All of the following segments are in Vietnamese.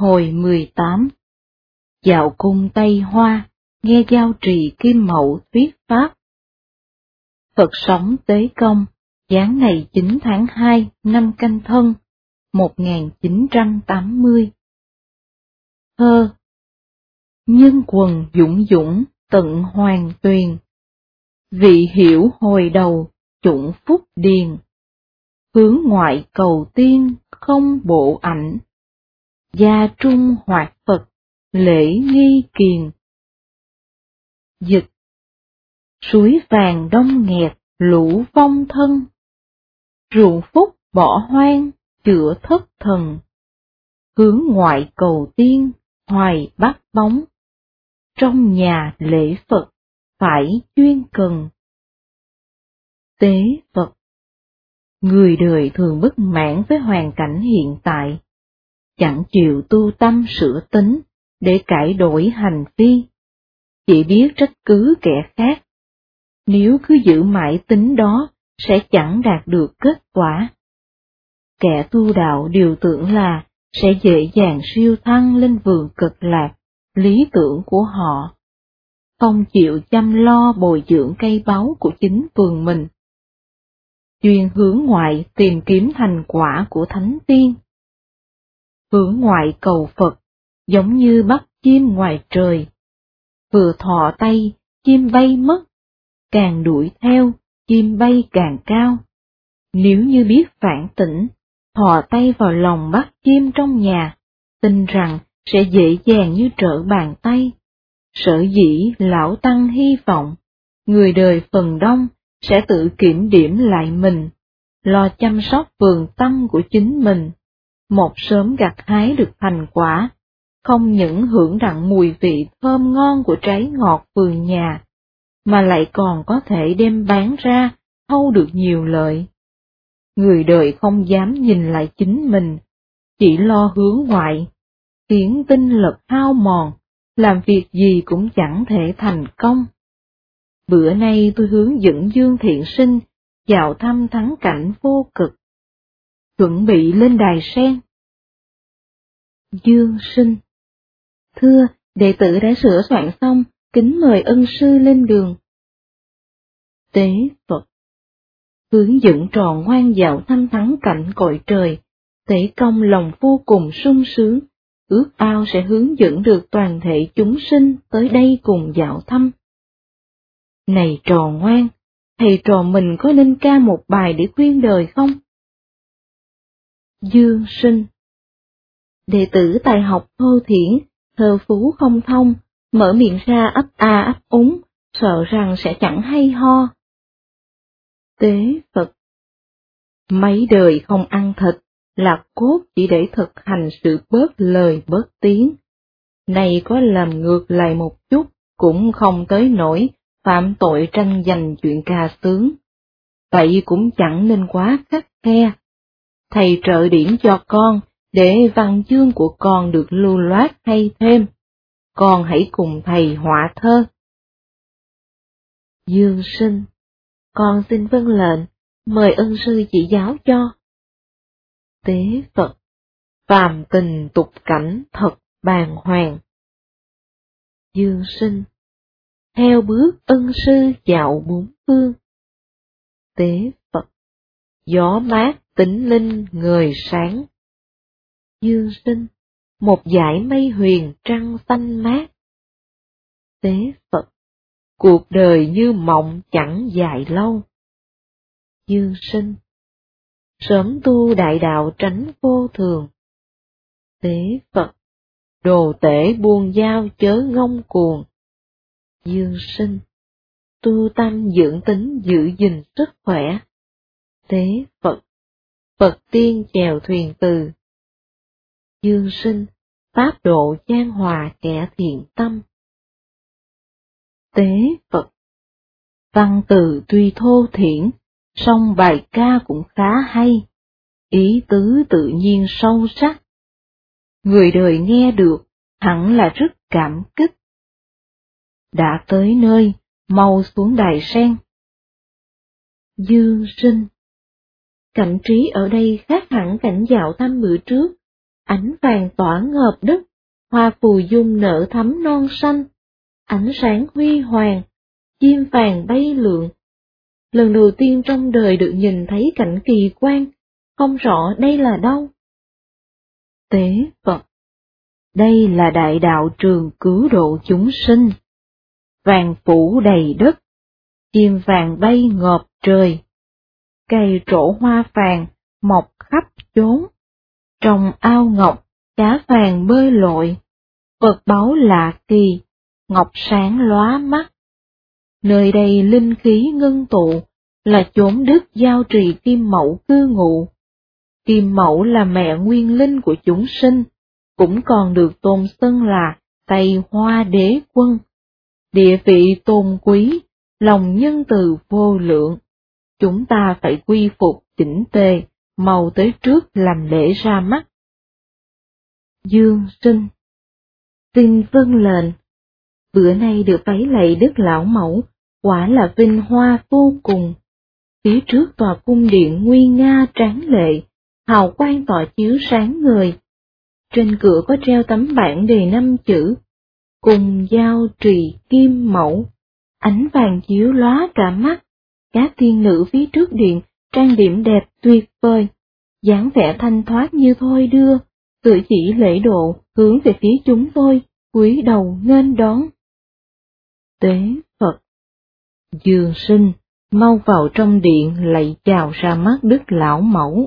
Hồi 18. Dạo cung Tây Hoa, nghe Giao Trì Kim Mậu thuyết pháp. Phật sống Tế Công, giáng ngày 9 tháng 2 năm Canh Thân, 1980. Thơ. Nhân quần dũng dũng tận hoàng tuyền, vị hiểu hồi đầu chủng phúc điền, hướng ngoại cầu tiên không bộ ảnh, gia trung hoạt Phật lễ nghi kiền. Dịch. Suối vàng đông nghẹt lũ vong thân, ruộng phúc bỏ hoang chữa thất thần, hướng ngoại cầu tiên hoài bát bóng, trong nhà lễ Phật phải chuyên cần. Tế Phật. Người đời thường bất mãn với hoàn cảnh hiện tại, chẳng chịu tu tâm sửa tính để cải đổi hành vi, chỉ biết trách cứ kẻ khác. Nếu cứ giữ mãi tính đó sẽ chẳng đạt được kết quả. Kẻ tu đạo điều tưởng là sẽ dễ dàng siêu thăng lên vườn cực lạc, lý tưởng của họ, không chịu chăm lo bồi dưỡng cây báu của chính vườn mình. Chuyên hướng ngoại tìm kiếm thành quả của thánh tiên. Hướng ngoại cầu Phật, giống như bắt chim ngoài trời. Vừa thọ tay, chim bay mất, càng đuổi theo, chim bay càng cao. Nếu như biết phản tỉnh, thò tay vào lòng bắt chim trong nhà, tin rằng sẽ dễ dàng như trở bàn tay. Sở dĩ lão tăng hy vọng, người đời phần đông sẽ tự kiểm điểm lại mình, lo chăm sóc vườn tâm của chính mình, một sớm gặt hái được thành quả, không những hưởng đặng mùi vị thơm ngon của trái ngọt vườn nhà, mà lại còn có thể đem bán ra, thâu được nhiều lợi. Người đời không dám nhìn lại chính mình, chỉ lo hướng ngoại, khiến tinh lực hao mòn, làm việc gì cũng chẳng thể thành công. Bữa nay tôi hướng dẫn Dương Thiện Sinh vào thăm thắng cảnh vô cực, chuẩn bị lên đài sen. Dương Sinh. Thưa, đệ tử đã sửa soạn xong, kính mời ân sư lên đường. Tế Phật. Hướng dẫn trò ngoan dạo thăm thắng cảnh cõi trời, Tế Công lòng vô cùng sung sướng, ước ao sẽ hướng dẫn được toàn thể chúng sinh tới đây cùng dạo thăm. Này trò ngoan, thầy trò mình có nên ca một bài để khuyên đời không? Dương Sinh. Đệ tử tài học thô thiển, thơ phú không thông, mở miệng ra ấp a ấp úng, sợ rằng sẽ chẳng hay ho. Tế Phật. Mấy đời không ăn thịt, lạc cốt chỉ để thực hành sự bớt lời bớt tiếng. Này có làm ngược lại một chút, cũng không tới nỗi phạm tội tranh giành chuyện ca sướng. Vậy cũng chẳng nên quá khắt khe. Thầy trợ điểm cho con, để văn chương của con được lưu loát hay thêm. Con hãy cùng thầy họa thơ. Dương Sinh. Con xin vâng lệnh, mời ân sư chỉ giáo cho. Tế Phật. Phàm tình tục cảnh thật bàng hoàng. Dương Sinh. Theo bước ân sư dạo bốn phương. Tế Phật. Gió mát tĩnh linh ngời sáng. Dương Sinh. Một dải mây huyền trăng xanh mát. Tế Phật. Cuộc đời như mộng chẳng dài lâu. Dương Sinh. Sớm tu đại đạo tránh vô thường. Tế Phật. Đồ tể buông dao chớ ngông cuồng. Dương Sinh. Tu tâm dưỡng tính giữ gìn sức khỏe. Tế Phật. Phật tiên chèo thuyền từ. Dương Sinh. Pháp độ chan hòa kẻ thiện tâm. Tế Phật. Văn từ tuy thô thiển, song bài ca cũng khá hay, ý tứ tự nhiên sâu sắc. Người đời nghe được, hẳn là rất cảm kích. Đã tới nơi, mau xuống đài sen. Dương Sinh. Cảnh trí ở đây khác hẳn cảnh dạo thăm bữa trước, ánh vàng tỏa ngợp đất, hoa phù dung nở thắm non xanh, ánh sáng huy hoàng, chim vàng bay lượn. Lần đầu tiên trong đời được nhìn thấy cảnh kỳ quan, không rõ đây là đâu. Tế Phật, đây là đại đạo trường cứu độ chúng sinh. Vàng phủ đầy đất, chim vàng bay ngợp trời. Cây trổ hoa vàng mọc khắp chốn. Trong ao ngọc, cá vàng bơi lội. Vật báu lạ kỳ, ngọc sáng lóa mắt. Nơi đây linh khí ngưng tụ, là chốn đất giao trì Kim Mẫu cư ngụ. Kim Mẫu là mẹ nguyên linh của chúng sinh, cũng còn được tôn xưng là Tây Hoa Đế Quân. Địa vị tôn quý, lòng nhân từ vô lượng. Chúng ta phải quy phục chỉnh tề, mau tới trước làm lễ ra mắt. Dương Sinh, xin vâng lệnh. Bữa nay được vái lạy Đức Lão Mẫu, quả là vinh hoa vô cùng. Phía trước tòa cung điện nguy nga tráng lệ, hào quang tỏa chiếu sáng ngời. Trên cửa có treo tấm bảng đề 5 chữ, cùng giao trì Kim Mẫu, ánh vàng chiếu lóa cả mắt. Các tiên nữ phía trước điện trang điểm đẹp tuyệt vời, dáng vẻ thanh thoát như thôi đưa, cử chỉ lễ độ hướng về phía chúng tôi, cúi đầu nghênh đón. Tế Phật, Dương Sinh, mau vào trong điện lạy chào ra mắt Đức Lão Mẫu.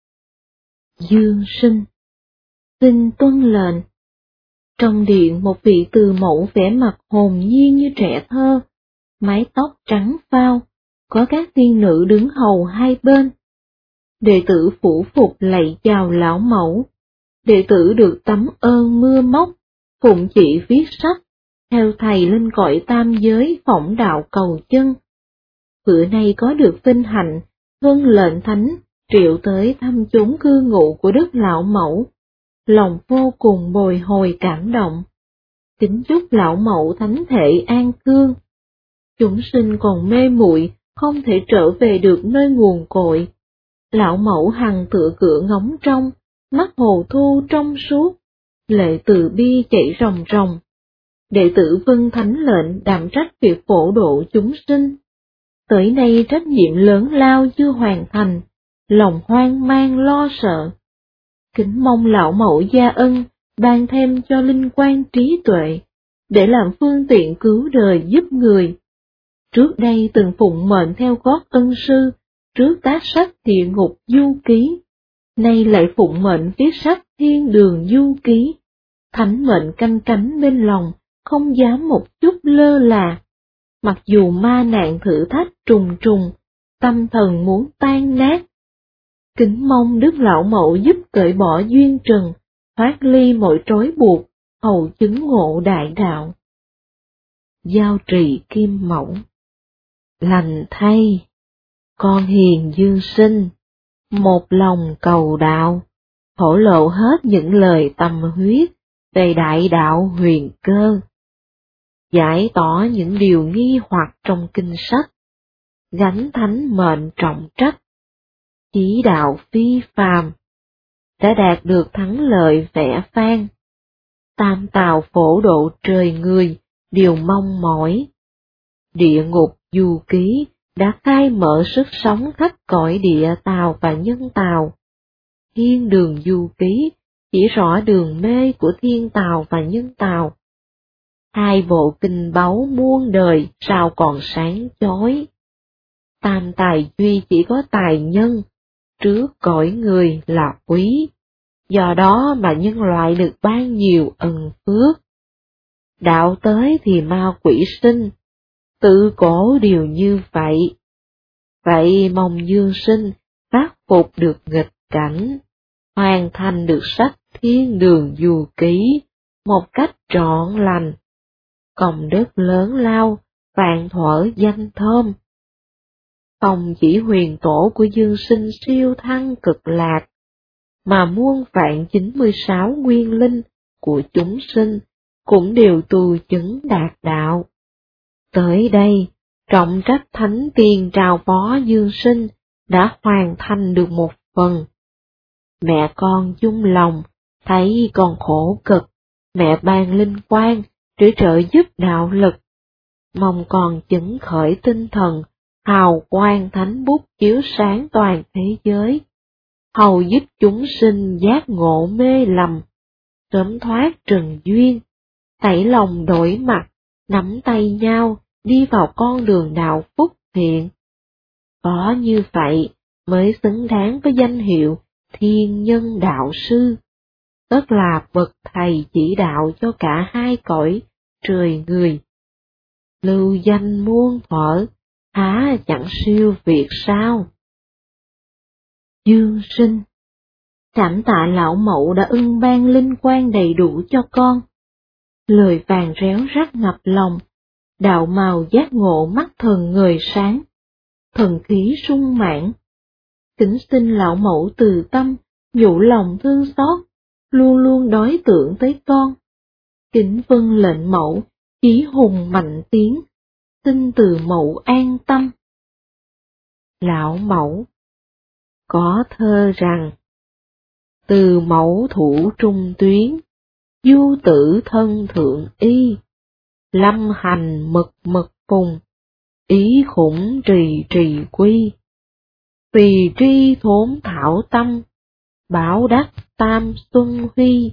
Dương Sinh, xin tuân lệnh. Trong điện một vị từ mẫu vẻ mặt hồn nhiên như trẻ thơ, mái tóc trắng phao, có các tiên nữ đứng hầu hai bên. Đệ tử phủ phục lạy chào Lão Mẫu. Đệ tử được tấm ơn mưa móc, phụng chỉ viết sách, theo thầy lên cõi tam giới phỏng đạo cầu chân. Bữa nay có được vinh hạnh, vâng lệnh thánh, triệu tới thăm chốn cư ngụ của Đức Lão Mẫu. Lòng vô cùng bồi hồi cảm động. Kính chúc Lão Mẫu thánh thể an cương. Chúng sinh còn mê muội, không thể trở về được nơi nguồn cội. Lão Mẫu hằng tựa cửa ngóng trong, mắt hồ thu trong suốt, lệ từ bi chảy ròng ròng. Đệ tử vâng thánh lệnh đảm trách việc phổ độ chúng sinh. Tới nay trách nhiệm lớn lao chưa hoàn thành, lòng hoang mang lo sợ. Kính mong Lão Mẫu gia ân, ban thêm cho linh quan trí tuệ, để làm phương tiện cứu đời giúp người. Trước đây từng phụng mệnh theo gót ân sư, trước tác sách Địa Ngục Du Ký, nay lại phụng mệnh viết sách Thiên Đường Du Ký. Thánh mệnh canh cánh bên lòng, không dám một chút lơ là. Mặc dù ma nạn thử thách trùng trùng, tâm thần muốn tan nát. Kính mong Đức Lão Mẫu giúp cởi bỏ duyên trần, thoát ly mọi trói buộc, hầu chứng ngộ đại đạo. Giao trì Kim Mẫu, lành thay, con hiền Dương Sinh, một lòng cầu đạo, thổ lộ hết những lời tâm huyết về đại đạo huyền cơ, giải tỏ những điều nghi hoặc trong kinh sách, gánh thánh mệnh trọng trách, chỉ đạo phi phàm, đã đạt được thắng lợi vẻ vang. Tam tào phổ độ trời người, điều mong mỏi. Địa Ngục Du Ký đã khai mở sức sống khắp cõi địa tào và nhân tào. Thiên Đường Du Ký chỉ rõ đường mê của thiên tào và nhân tào. Hai bộ kinh báu muôn đời sao còn sáng chói. Tam tài duy chỉ có tài nhân, trước cõi người là quý, do đó mà nhân loại được ban nhiều ân phước. Đạo tới thì ma quỷ sinh, tự cổ đều như vậy. Vậy mong Dương Sinh khắc phục được nghịch cảnh, hoàn thành được sách Thiên Đường Du Ký một cách trọn lành. Công đức lớn lao, vạn thuở danh thơm. Không chỉ huyền tổ của Dương Sinh siêu thăng cực lạc, mà muôn vạn 96 nguyên linh của chúng sinh cũng đều tu chứng đạt đạo. Tới đây, trọng trách thánh tiền trao phó Dương Sinh đã hoàn thành được một phần. Mẹ con chung lòng, thấy con khổ cực, mẹ ban linh quang để trợ giúp đạo lực, mong con chứng khởi tinh thần, hào quang thánh bút chiếu sáng toàn thế giới, hầu giúp chúng sinh giác ngộ mê lầm, sớm thoát trần duyên, tẩy lòng đổi mặt, nắm tay nhau, đi vào con đường đạo phúc thiện. Có như vậy mới xứng đáng với danh hiệu Thiên Nhân Đạo Sư, tức là bậc thầy chỉ đạo cho cả hai cõi trời người. Lưu danh muôn thuở, há chẳng siêu việt sao? Dương Sinh, cảm tạ lão mẫu đã ưng ban linh quang đầy đủ cho con. Lời vàng réo rắt ngập lòng, đạo màu giác ngộ mắt thần người sáng, thần khí sung mãn. Kính xin lão mẫu từ tâm, nhủ lòng thương xót, luôn luôn đối tượng tới con. Kính vâng lệnh mẫu, chí hùng mạnh tiếng, xin từ mẫu an tâm. Lão mẫu có thơ rằng, từ mẫu thủ trung tuyến, du tử thân thượng y, lâm hành mực mực phùng, ý khủng trì trì quy. Vì tri thốn thảo tâm, bảo đắc tam xuân huy.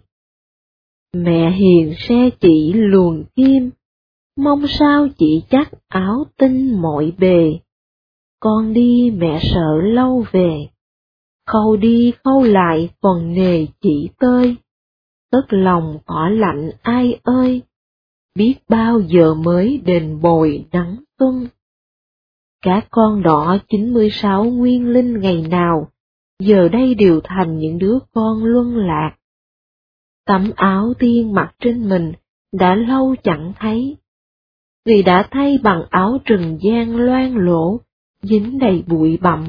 Mẹ hiền xe chỉ luồn kim, mong sao chị chắc áo tinh mọi bề. Con đi mẹ sợ lâu về, khâu đi khâu lại còn nề chỉ tơi. Tất lòng cỏ lạnh ai ơi, biết bao giờ mới đền bồi nắng xuân. Các con đỏ 96 nguyên linh ngày nào, giờ đây đều thành những đứa con luân lạc. Tấm áo tiên mặc trên mình đã lâu chẳng thấy, vì đã thay bằng áo trần gian loang lỗ, dính đầy bụi bặm.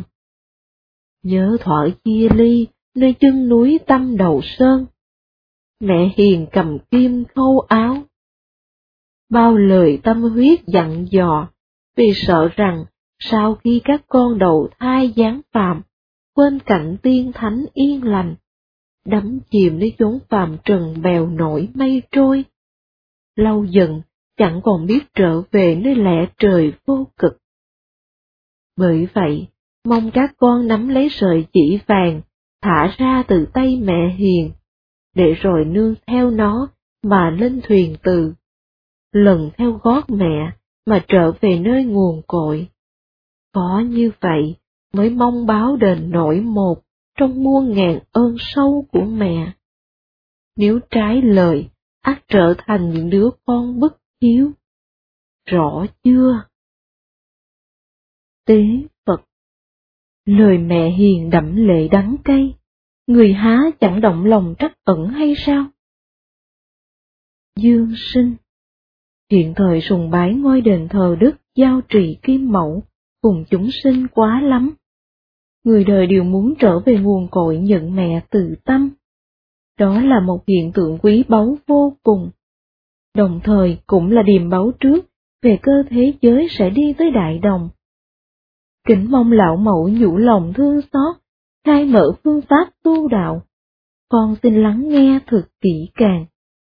Nhớ thuở chia ly nơi chân núi Tâm Đầu Sơn, mẹ hiền cầm kim khâu áo. Bao lời tâm huyết dặn dò, vì sợ rằng sau khi các con đầu thai giáng phàm, quên cảnh tiên thánh yên lành, đắm chìm nơi chốn phàm trần bèo nổi mây trôi. Lâu dần chẳng còn biết trở về nơi lẽ trời vô cực. Bởi vậy, mong các con nắm lấy sợi chỉ vàng, thả ra từ tay mẹ hiền, để rồi nương theo nó mà lên thuyền từ, lần theo gót mẹ mà trở về nơi nguồn cội. Có như vậy mới mong báo đền nổi một trong muôn ngàn ơn sâu của mẹ. Nếu trái lời, ắt trở thành những đứa con bất hiếu. Rõ chưa? Tế Phật, lời mẹ hiền đậm lệ đắng cay, người há chẳng động lòng trắc ẩn hay sao? Dương Sinh, hiện thời sùng bái ngôi đền thờ Đức Giao Trì Kim Mẫu cùng chúng sinh quá lắm. Người đời đều muốn trở về nguồn cội nhận mẹ từ tâm. Đó là một hiện tượng quý báu vô cùng. Đồng thời cũng là điềm báo trước về cơ thế giới sẽ đi tới đại đồng. Kính mong lão mẫu nhủ lòng thương xót, khai mở phương pháp tu đạo. Con xin lắng nghe thật kỹ càng.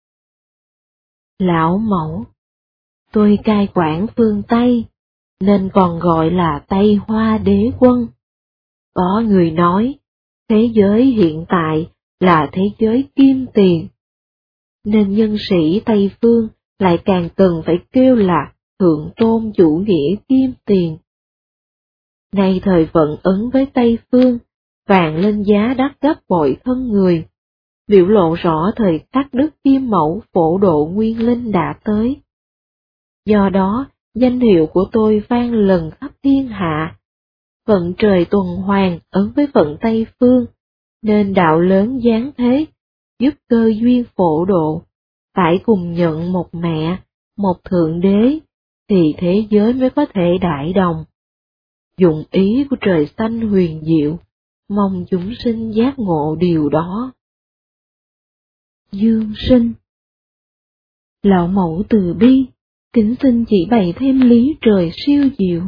Lão mẫu, tôi cai quản phương Tây, nên còn gọi là Tây Hoa Đế Quân. Có người nói, thế giới hiện tại là thế giới kim tiền, nên nhân sĩ Tây Phương lại càng cần phải kêu là thượng tôn chủ nghĩa kim tiền. Nay thời vận ứng với Tây Phương, vàng lên giá đắt gấp bội thân người, biểu lộ rõ thời khắc Đức Kim Mẫu phổ độ nguyên linh đã tới. Do đó, danh hiệu của tôi vang lần khắp thiên hạ. Vận trời tuần hoàn ứng với vận Tây Phương, nên đạo lớn giáng thế, giúp cơ duyên phổ độ, phải cùng nhận một mẹ, một thượng đế, thì thế giới mới có thể đại đồng. Dụng ý của trời xanh huyền diệu, mong chúng sinh giác ngộ điều đó. Dương Sinh, lão mẫu từ bi, kính xin chỉ bày thêm lý trời siêu diệu.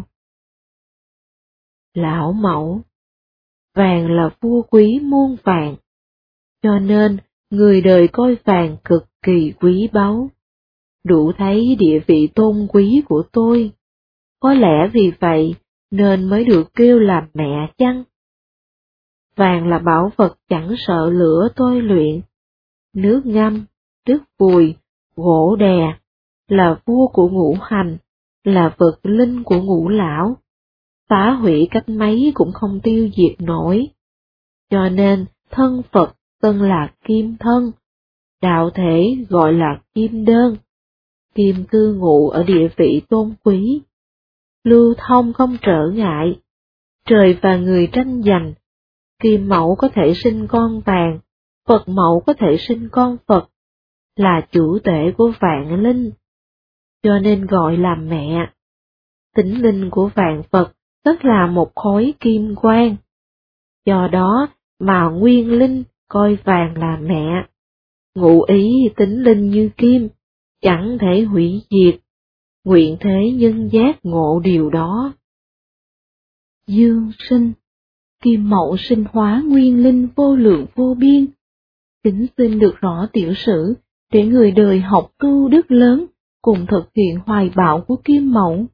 Lão mẫu, vàng là vua quý muôn vàng, cho nên người đời coi vàng cực kỳ quý báu, đủ thấy địa vị tôn quý của tôi. Có lẽ vì vậy nên mới được kêu là mẹ chăng? Vàng là bảo vật chẳng sợ lửa tôi luyện, nước ngâm, đất vùi, gỗ đè, là vua của ngũ hành, là vật linh của ngũ lão, phá hủy cách mấy cũng không tiêu diệt nổi. Cho nên thân Phật tên là kim thân, đạo thể gọi là kim đơn, kim cư ngụ ở địa vị tôn quý, lưu thông không trở ngại, trời và người tranh giành, kim mẫu có thể sinh con vàng, Phật mẫu có thể sinh con Phật, là chủ tể của vạn linh, cho nên gọi là mẹ. Tính linh của vạn Phật tức là một khối kim quang, do đó mà nguyên linh coi vàng là mẹ. Ngụ ý tính linh như kim, chẳng thể hủy diệt, nguyện thế nhân giác ngộ điều đó. Dương sinh, kim mậu sinh hóa nguyên linh vô lượng vô biên. Kính xin được rõ tiểu sử, để người đời học tu đức lớn, cùng thực hiện hoài bão của kim mẫu.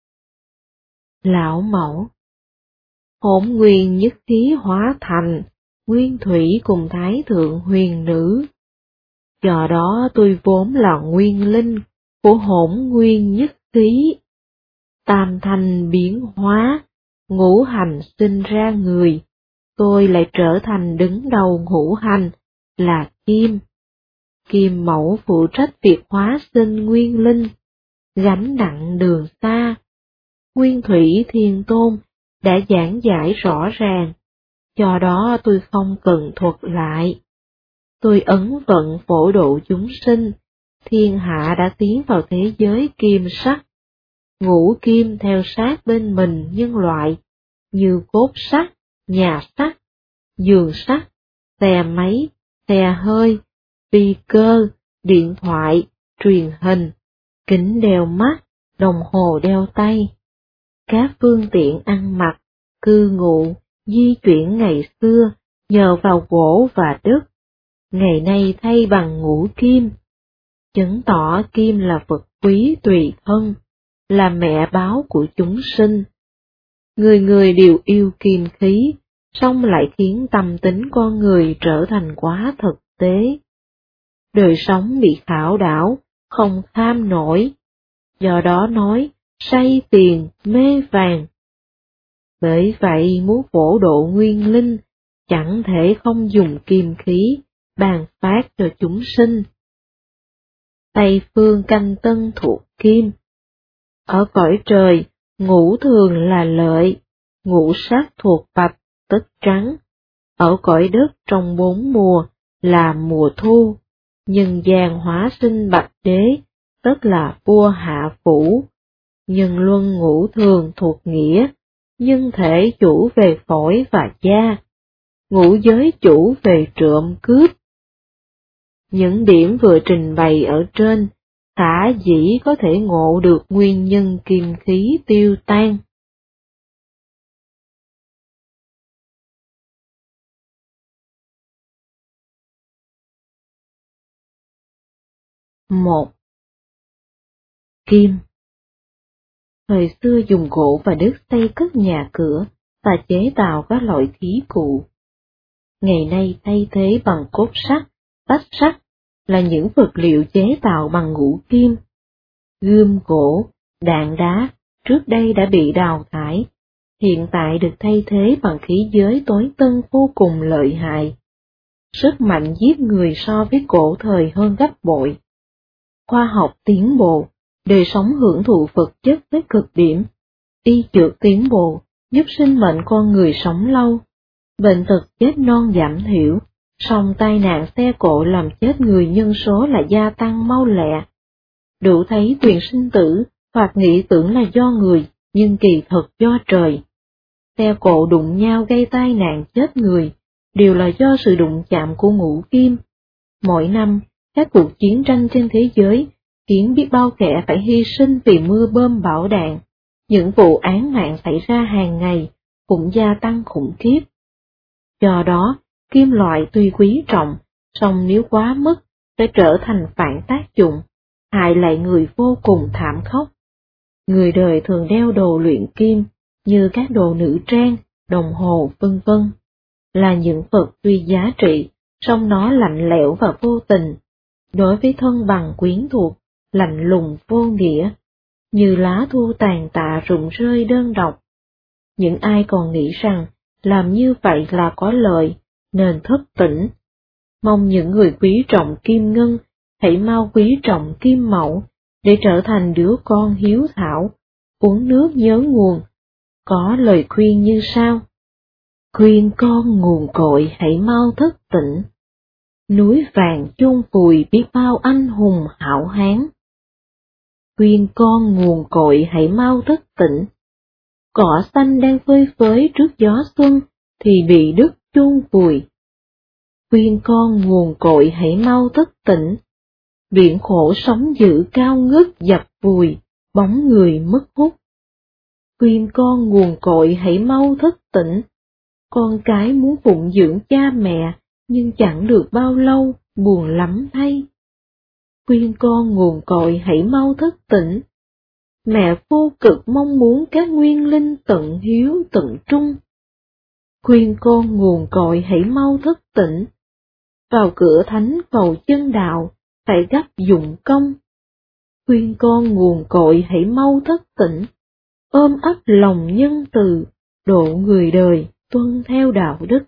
Lão mẫu, hỗn nguyên nhất khí hóa thành, nguyên thủy cùng thái thượng huyền nữ. Do đó tôi vốn là nguyên linh của hỗn nguyên nhất khí. Tam thanh biến hóa, ngũ hành sinh ra người, tôi lại trở thành đứng đầu ngũ hành, là kim. Kim mẫu phụ trách việc hóa sinh nguyên linh, gánh nặng đường xa. Nguyên thủy thiên tôn đã giảng giải rõ ràng, do đó tôi không cần thuật lại. Tôi ấn vận phổ độ chúng sinh, thiên hạ đã tiến vào thế giới kim sắc. Ngũ kim theo sát bên mình nhân loại, như cốt sắt, nhà sắt, giường sắt, xe máy, xe hơi, phi cơ, điện thoại, truyền hình, kính đeo mắt, đồng hồ đeo tay. Các phương tiện ăn mặc, cư ngụ, di chuyển ngày xưa nhờ vào gỗ và đất, ngày nay thay bằng ngũ kim, chứng tỏ kim là vật quý tùy thân, là mẹ báo của chúng sinh. Người người đều yêu kim khí, song lại khiến tâm tính con người trở thành quá thực tế. Đời sống bị khảo đảo, không kham nổi, do đó nói say tiền mê vàng. Bởi vậy muốn phổ độ nguyên linh, chẳng thể không dùng kim khí, ban phát cho chúng sinh. Tây phương canh tân thuộc kim. Ở cõi trời, ngũ thường là lợi, ngũ sắc thuộc bạch, tức trắng. Ở cõi đất trong 4 mùa là mùa thu, nhân gian hóa sinh bạch đế, tức là vua hạ phủ. Nhân luân ngũ thường thuộc nghĩa, nhân thể chủ về phổi và da, ngũ giới chủ về trộm cướp. Những điểm vừa trình bày ở trên, khả dĩ có thể ngộ được nguyên nhân kim khí tiêu tan. Một. Kim. Thời xưa dùng gỗ và đất xây cất nhà cửa và chế tạo các loại khí cụ. Ngày nay thay thế bằng cốt sắt, tách sắt là những vật liệu chế tạo bằng ngũ kim. Gươm gỗ, đạn đá trước đây đã bị đào thải, hiện tại được thay thế bằng khí giới tối tân vô cùng lợi hại. Sức mạnh giết người so với cổ thời hơn gấp bội. Khoa học tiến bộ, đời sống hưởng thụ vật chất tới cực điểm. Y dược tiến bộ, giúp sinh mệnh con người sống lâu. Bệnh tật chết non giảm thiểu, song tai nạn xe cộ làm chết người nhân số lại gia tăng mau lẹ. Đủ thấy quyền sinh tử, hoặc nghĩ tưởng là do người, nhưng kỳ thực do trời. Xe cộ đụng nhau gây tai nạn chết người, đều là do sự đụng chạm của ngũ kim. Mỗi năm, các cuộc chiến tranh trên thế giới khiến biết bao kẻ phải hy sinh vì mưa bom bão đạn. Những vụ án mạng xảy ra hàng ngày cũng gia tăng khủng khiếp. Do đó, kim loại tuy quý trọng, song nếu quá mức sẽ trở thành phản tác dụng, hại lại người vô cùng thảm khốc. Người đời thường đeo đồ luyện kim như các đồ nữ trang, đồng hồ vân vân, là những vật tuy giá trị, song nó lạnh lẽo và vô tình. Đối với thân bằng quyến thuộc, lạnh lùng vô nghĩa, như lá thu tàn tạ rụng rơi đơn độc. Những ai còn nghĩ rằng làm như vậy là có lợi, nên thức tỉnh. Mong những người quý trọng kim ngân, hãy mau quý trọng kim mẫu, để trở thành đứa con hiếu thảo, uống nước nhớ nguồn. Có lời khuyên như sau: khuyên con nguồn cội hãy mau thức tỉnh. Núi vàng chôn vùi biết bao anh hùng hảo hán. Khuyên con nguồn cội hãy mau thức tỉnh. Cỏ xanh đang phơi phới trước gió xuân thì bị đất chôn vùi. Khuyên con nguồn cội hãy mau thức tỉnh. Biển khổ sóng dữ cao ngất dập vùi, bóng người mất hút. Khuyên con nguồn cội hãy mau thức tỉnh. Con cái muốn phụng dưỡng cha mẹ, nhưng chẳng được bao lâu, buồn lắm thay. Khuyên con nguồn cội hãy mau thức tỉnh. Mẹ vô cực mong muốn các nguyên linh tận hiếu tận trung. Khuyên con nguồn cội hãy mau thức tỉnh. Vào cửa thánh cầu chân đạo, phải gấp dụng công. Khuyên con nguồn cội hãy mau thức tỉnh. Ôm ấp lòng nhân từ, độ người đời tuân theo đạo đức.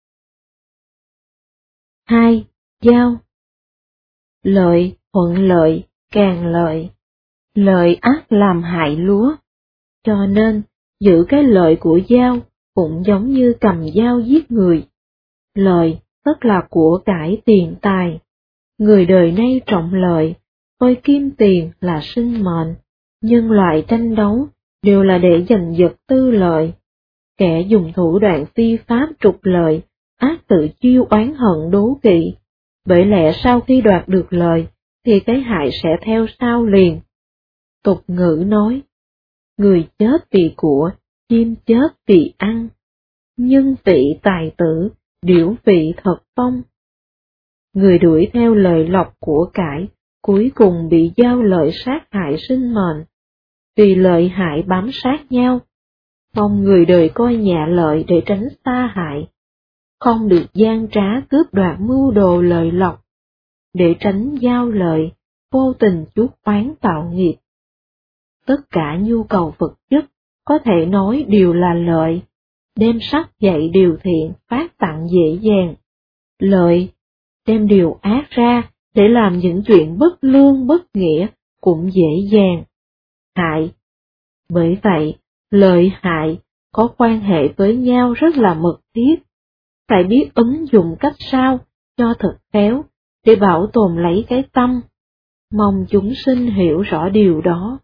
2. Giao. Lợi thuận lợi, càng lợi. Lợi ác làm hại lúa. Cho nên, giữ cái lợi của dao cũng giống như cầm dao giết người. Lợi tức là của cải tiền tài. Người đời nay trọng lợi, coi kim tiền là sinh mệnh. Nhân loại tranh đấu đều là để giành giật tư lợi. Kẻ dùng thủ đoạn phi pháp trục lợi, ác tự chiêu oán hận đố kỵ. Bởi lẽ sau khi đoạt được lợi, thì cái hại sẽ theo sau liền. Tục ngữ nói, người chết vì của, chim chết vì ăn. Nhân vị tài tử, điểu vị thật phong. Người đuổi theo lợi lộc của cải, cuối cùng bị giao lợi sát hại sinh mệnh. Vì lợi hại bám sát nhau, mong người đời coi nhẹ lợi để tránh xa hại. Không được gian trá cướp đoạt mưu đồ lợi lộc, để tránh giao lợi, vô tình chuốc oán tạo nghiệp. Tất cả nhu cầu vật chất có thể nói đều là lợi, đem sắc dạy điều thiện phát tặng dễ dàng. Lợi, đem điều ác ra để làm những chuyện bất lương bất nghĩa cũng dễ dàng. Hại. Bởi vậy, lợi hại có quan hệ với nhau rất là mật thiết. Phải biết ứng dụng cách sao cho thật khéo để bảo tồn lấy cái tâm. Mong chúng sinh hiểu rõ điều đó.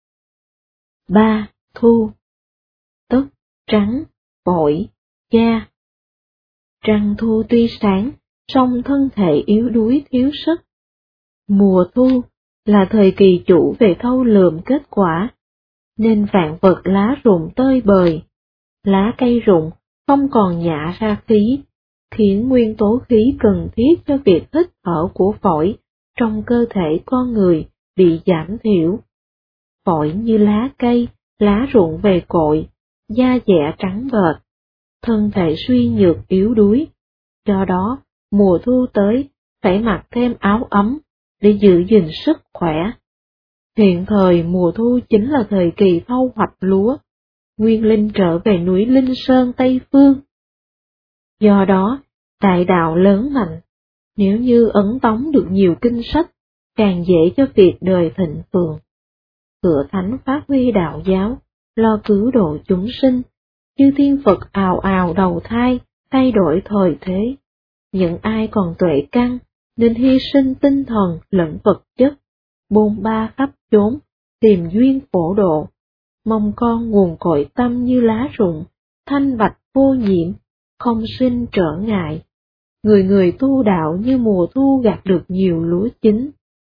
3. Thu. Tất, trắng, bội, da. Trăng thu tuy sáng, song thân thể yếu đuối thiếu sức. Mùa thu là thời kỳ chủ về thâu lượm kết quả, nên vạn vật lá rụng tơi bời. Lá cây rụng không còn nhả ra khí, khiến nguyên tố khí cần thiết cho việc hít thở của phổi trong cơ thể con người bị giảm thiểu. Phổi như lá cây, lá rụng về cội, da dẻ trắng bệch, thân thể suy nhược yếu đuối. Do đó, mùa thu tới, phải mặc thêm áo ấm, để giữ gìn sức khỏe. Hiện thời mùa thu chính là thời kỳ thu hoạch lúa, nguyên linh trở về núi Linh Sơn Tây Phương. Do đó, đại đạo lớn mạnh, nếu như ấn tống được nhiều kinh sách, càng dễ cho việc đời thịnh vượng. Cửa thánh phát huy đạo giáo, lo cứu độ chúng sinh, chư thiên Phật ào ào đầu thai, thay đổi thời thế. Những ai còn tuệ căn, nên hy sinh tinh thần lẫn vật chất, bôn ba khắp chốn, tìm duyên phổ độ. Mong con nguồn cội tâm như lá rụng, thanh bạch vô nhiễm, không sinh trở ngại. Người người tu đạo như mùa thu gặt được nhiều lúa chín.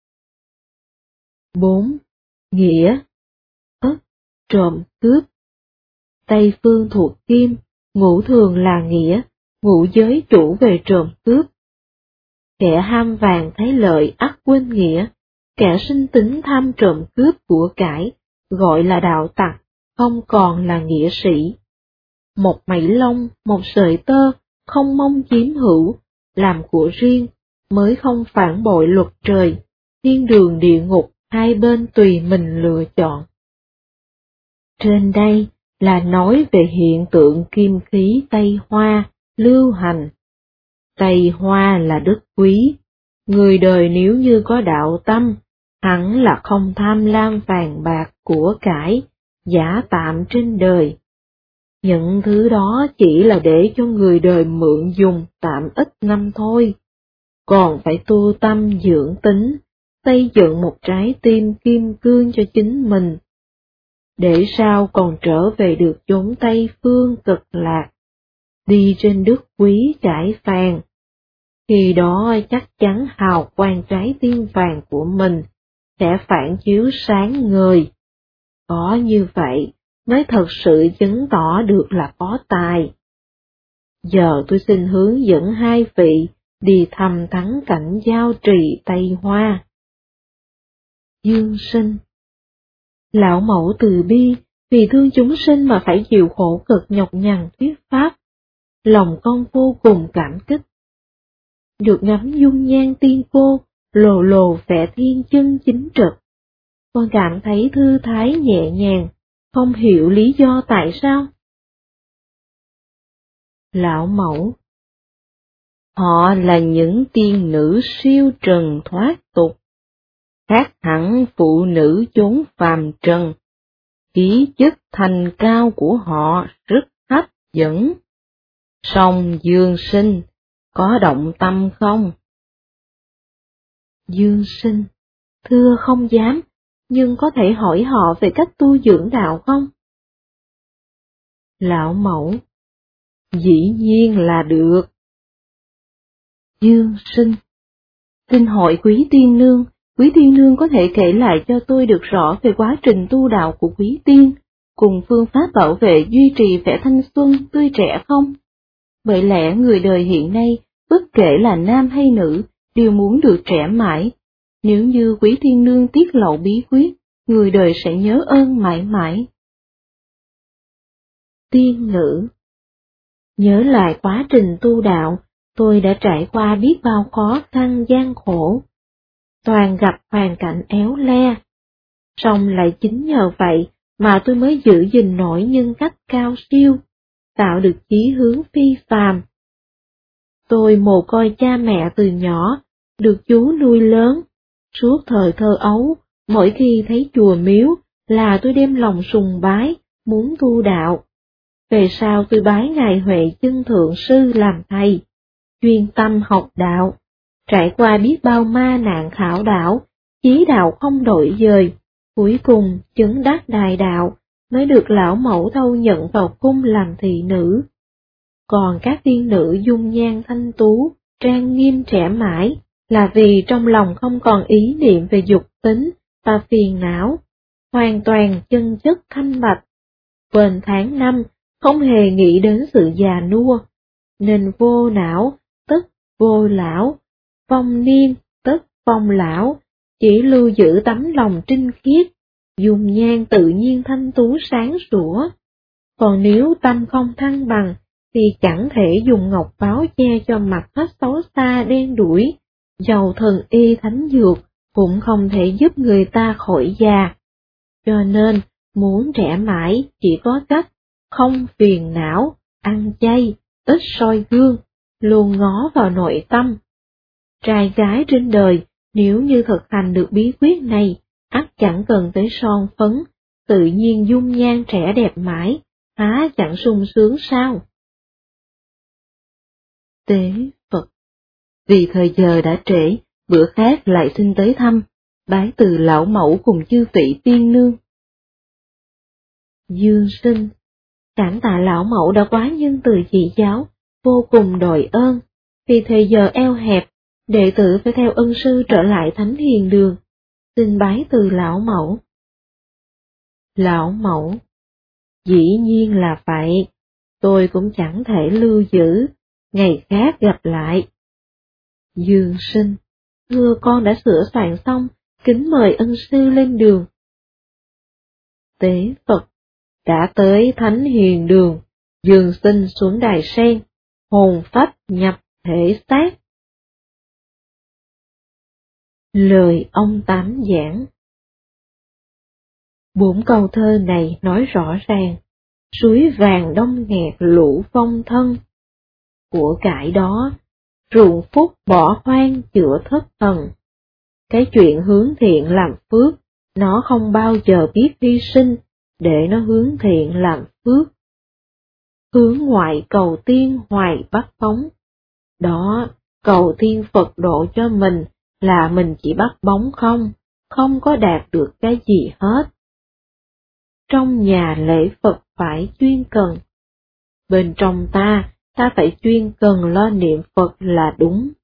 4. Nghĩa. Tất, trộm cướp. Tây phương thuộc kim, ngũ thường là nghĩa, ngũ giới chủ về trộm cướp. kẻ ham vàng thấy lợi ắt quên nghĩa, kẻ sinh tính tham trộm cướp của cải, gọi là đạo tặc, không còn là nghĩa sĩ. Một mảy lông, một sợi tơ, không mong chiếm hữu, làm của riêng, mới không phản bội luật trời, thiên đường địa ngục hai bên tùy mình lựa chọn. Trên đây là nói về hiện tượng kim khí Tây Hoa lưu hành. Tây Hoa là đức quý, người đời nếu như có đạo tâm, hẳn là không tham lam vàng bạc của cải, giả tạm trên đời. Những thứ đó chỉ là để cho người đời mượn dùng tạm ít năm thôi, còn phải tu tâm dưỡng tính, xây dựng một trái tim kim cương cho chính mình, để sao còn trở về được chốn Tây Phương cực lạc, đi trên đất quý trải phàn. Khi đó chắc chắn hào quang trái tim vàng của mình sẽ phản chiếu sáng ngời. Có như vậy mới thật sự chứng tỏ được là có tài. Giờ tôi xin hướng dẫn hai vị đi thăm thắng cảnh giao trì Tây Hoa. Dương Sinh. Lão mẫu từ bi, vì thương chúng sinh mà phải chịu khổ cực nhọc nhằn thuyết pháp. Lòng con vô cùng cảm kích. Được ngắm dung nhan tiên cô, lồ lồ vẻ thiên chân chính trực. Con cảm thấy thư thái nhẹ nhàng, không hiểu lý do tại sao. Lão mẫu. Họ là những tiên nữ siêu trần thoát tục, khác hẳn phụ nữ chốn phàm trần. Khí chất thanh cao của họ rất hấp dẫn. Song Dương Sinh, có động tâm không? Dương Sinh, thưa không dám, nhưng có thể hỏi họ về cách tu dưỡng đạo không? Lão mẫu, dĩ nhiên là được. Dương Sinh, xin hỏi quý tiên nương có thể kể lại cho tôi được rõ về quá trình tu đạo của quý tiên, cùng phương pháp bảo vệ duy trì vẻ thanh xuân tươi trẻ không? Bởi lẽ người đời hiện nay, bất kể là nam hay nữ, đều muốn được trẻ mãi. Nếu như quý tiên nương tiết lộ bí quyết, người đời sẽ nhớ ơn mãi mãi. Tiên nữ. Nhớ lại quá trình tu đạo, tôi đã trải qua biết bao khó khăn gian khổ. Toàn gặp hoàn cảnh éo le. Song lại chính nhờ vậy mà tôi mới giữ gìn nổi nhân cách cao siêu, tạo được chí hướng phi phàm. Tôi mồ côi cha mẹ từ nhỏ, được chú nuôi lớn. Suốt thời thơ ấu, mỗi khi thấy chùa miếu là tôi đem lòng sùng bái, muốn tu đạo. Về sau tôi bái Ngài Huệ Chân Thượng Sư làm thầy, chuyên tâm học đạo, trải qua biết bao ma nạn khảo đảo, chí đạo không đổi dời, cuối cùng chứng đắc đại đạo, mới được lão mẫu thâu nhận vào cung làm thị nữ. Còn các tiên nữ dung nhan thanh tú, trang nghiêm trẻ mãi, là vì trong lòng không còn ý niệm về dục tính và phiền não, hoàn toàn chân chất thanh bạch. Quên tháng năm, không hề nghĩ đến sự già nua, nên vô não, tức vô lão, phong niên, tức phong lão, chỉ lưu giữ tấm lòng trinh khiết, dung nhan tự nhiên thanh tú sáng sủa. Còn nếu tâm không thăng bằng, thì chẳng thể dùng ngọc báo che cho mặt hết xấu xa đen đuổi, dầu thần y thánh dược cũng không thể giúp người ta khỏi già. Cho nên, muốn trẻ mãi chỉ có cách không phiền não, ăn chay, ít soi gương, luôn ngó vào nội tâm. Trai gái trên đời, nếu như thực hành được bí quyết này, ắt chẳng cần tới son phấn, tự nhiên dung nhan trẻ đẹp mãi, há chẳng sung sướng sao? Tế Phật. Vì thời giờ đã trễ, bữa khác lại xin tới thăm, bái từ lão mẫu cùng chư vị tiên nương. Dương Sinh. Cảm tạ lão mẫu đã quá nhân từ chỉ giáo, vô cùng đòi ơn. Vì thời giờ eo hẹp, đệ tử phải theo ân sư trở lại thánh hiền đường. Xin bái từ lão mẫu. Lão mẫu. Dĩ nhiên là vậy, tôi cũng chẳng thể lưu giữ, ngày khác gặp lại. Dương Sinh, thưa con đã sửa soạn xong, kính mời ân sư lên đường. Tế Phật, đã tới Thánh Hiền Đường, Dương Sinh xuống đài sen, hồn phách nhập thể xác. Lời ông Tám giảng. 4 câu thơ này nói rõ ràng, suối vàng đông nghẹt lũ phong thân. Của cải đó, ruộng phúc bỏ hoang chữa thất thần. Cái chuyện hướng thiện làm phước, nó không bao giờ biết hy sinh, để nó hướng thiện làm phước. Hướng ngoại cầu tiên hoài bắt bóng. Đó, cầu tiên Phật độ cho mình là mình chỉ bắt bóng không có đạt được cái gì hết. Trong nhà lễ Phật phải chuyên cần. Bên trong ta phải chuyên cần lo niệm Phật là đúng.